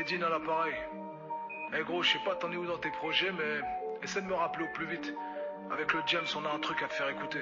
Medine à l'appareil. Eh gros, je sais pas t'en es où dans tes projets, mais essaie de me rappeler au plus vite. Avec le James, on a un truc à te faire écouter.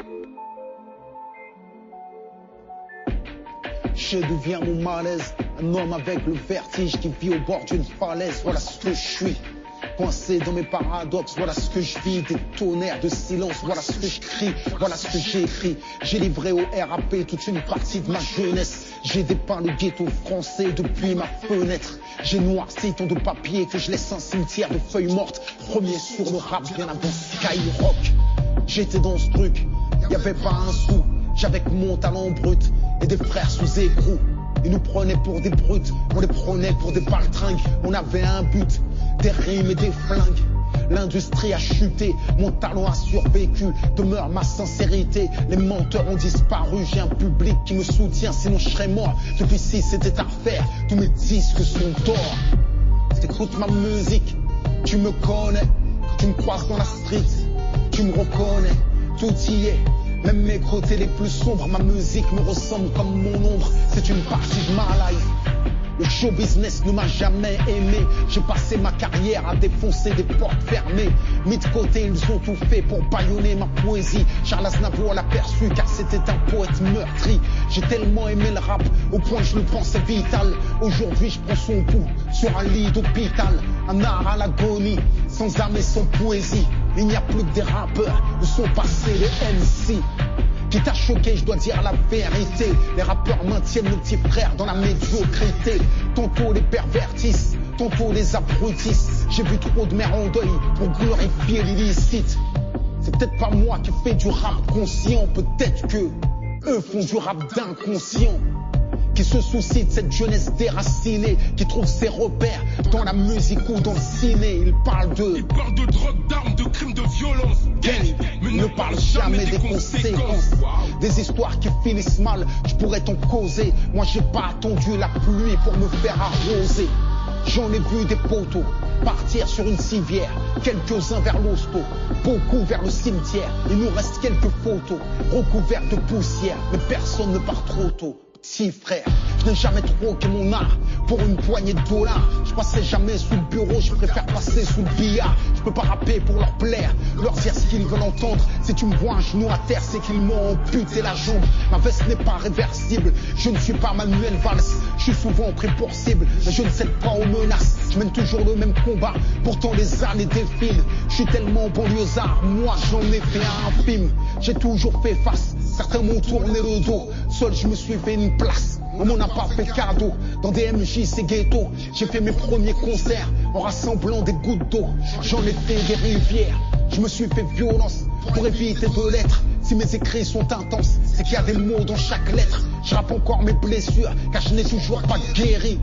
Je deviens mon malaise, un homme avec le vertige qui vit au bord d'une falaise. Voilà ce que je suis, coincé dans mes paradoxes. Voilà ce que je vis, des tonnerres de silence. Voilà ce que je crie, voilà ce que j'ai écrit. J'ai livré au RAP toute une partie de ma jeunesse. J'ai dépeint le ghetto français depuis ma fenêtre. J'ai noirci tant de papiers que je laisse un cimetière de feuilles mortes. Premier sur le rap bien avant Skyrock. J'étais dans ce truc, y'avait pas un sou. J'avais que mon talent brut et des frères sous écrou. Ils nous prenaient pour des brutes, on les prenait pour des baltringues. On avait un but, des rimes et des flingues. L'industrie a chuté, mon talent a survécu. Demeure ma sincérité, les menteurs ont disparu. J'ai un public qui me soutient, sinon je serais mort. Depuis si c'était à refaire, tous mes disques sont d'or. T'écoutes ma musique, tu me connais. Tu me croises dans la street, tu me reconnais. Tout y est. Même mes côtés les plus sombres, ma musique me ressemble comme mon ombre. C'est une partie de ma life. Le show business ne m'a jamais aimé. J'ai passé ma carrière à défoncer des portes fermées. Mis de côté, ils ont tout fait pour bâillonner ma poésie. Charles Aznavour l'a perçu car c'était un poète meurtri. J'ai tellement aimé le rap au point que je le pensais vital. Aujourd'hui je prends son pouls sur un lit d'hôpital. Un art à l'agonie, sans âme et sans poésie. Il n'y a plus que des rappeurs, où sont passés les MC. Qui t'a choqué, je dois dire la vérité. Les rappeurs maintiennent nos petits frères dans la médiocrité. Tantôt les pervertissent, tantôt les abrutissent. J'ai vu trop de mères en deuil pour glorifier l'illicite. C'est peut-être pas moi qui fais du rap conscient, peut-être que eux font du rap d'inconscient. Qui se soucie de cette jeunesse déracinée, qui trouve ses repères dans la musique ou dans le ciné. Ils parlent de drogue, d'armes, de crimes, de violence, gang, mais ne parlent jamais des conséquences. Des histoires qui finissent mal, je pourrais t'en causer. Moi j'ai pas attendu la pluie pour me faire arroser. J'en ai vu des poteaux partir sur une civière, quelques-uns vers l'hosto, beaucoup vers le cimetière. Il nous reste quelques photos recouvertes de poussière, mais personne ne part trop tôt. Petit frère, je n'ai jamais troqué mon art pour une poignée de dollars. Je passais jamais sous le bureau, je préfère passer sous le billard. Je peux pas rapper pour leur plaire, leur dire ce qu'ils veulent entendre. Si tu me vois un genou à terre, c'est qu'ils m'ont amputé la jambe. Ma veste n'est pas réversible, je ne suis pas Manuel Valls. Je suis souvent pris pour cible, mais je ne cède pas aux menaces. Je mène toujours le même combat, pourtant les années défilent. Je suis tellement banlieusard, moi j'en ai fait un film. J'ai toujours fait face, certains m'ont tourné le dos. Seul je me suis fait une place, on m'en a pas fait cadeau. Dans des MJ c'est ghetto, j'ai fait mes premiers concerts en rassemblant des gouttes d'eau. J'en ai fait des rivières, je me suis fait violence pour éviter de l'être. Si mes écrits sont intenses, c'est qu'il y a des mots dans chaque lettre. Je rappe encore mes blessures, car je n'ai toujours pas guéri.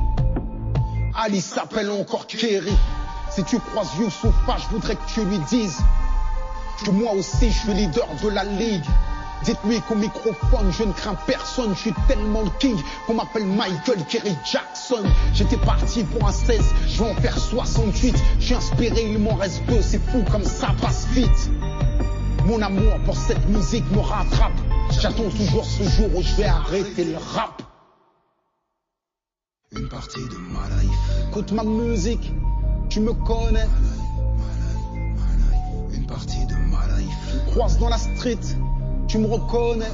Ali s'appelle encore Kerry. Si tu croises Youssoufa, je voudrais que tu lui dises que moi aussi je suis leader de la ligue. Dites-lui qu'au microphone je ne crains personne. Je suis tellement le king qu'on m'appelle Michael Kerry Jackson. J'étais parti pour un 16, je vais en faire 68. Je suis inspiré, il m'en reste 2, c'est fou comme ça passe vite. Mon amour pour cette musique me rattrape. J'attends toujours ce jour où je vais arrêter le rap. Une partie de ma life. Écoute ma musique, tu me connais. Une partie de ma life. Tu me croises dans la street, tu me reconnais.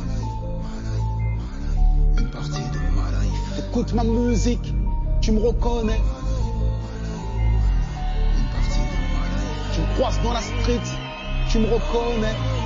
Une partie de ma life. Écoute ma musique, tu me reconnais. Une partie de ma life. Tu me croises dans la street, tu me reconnais.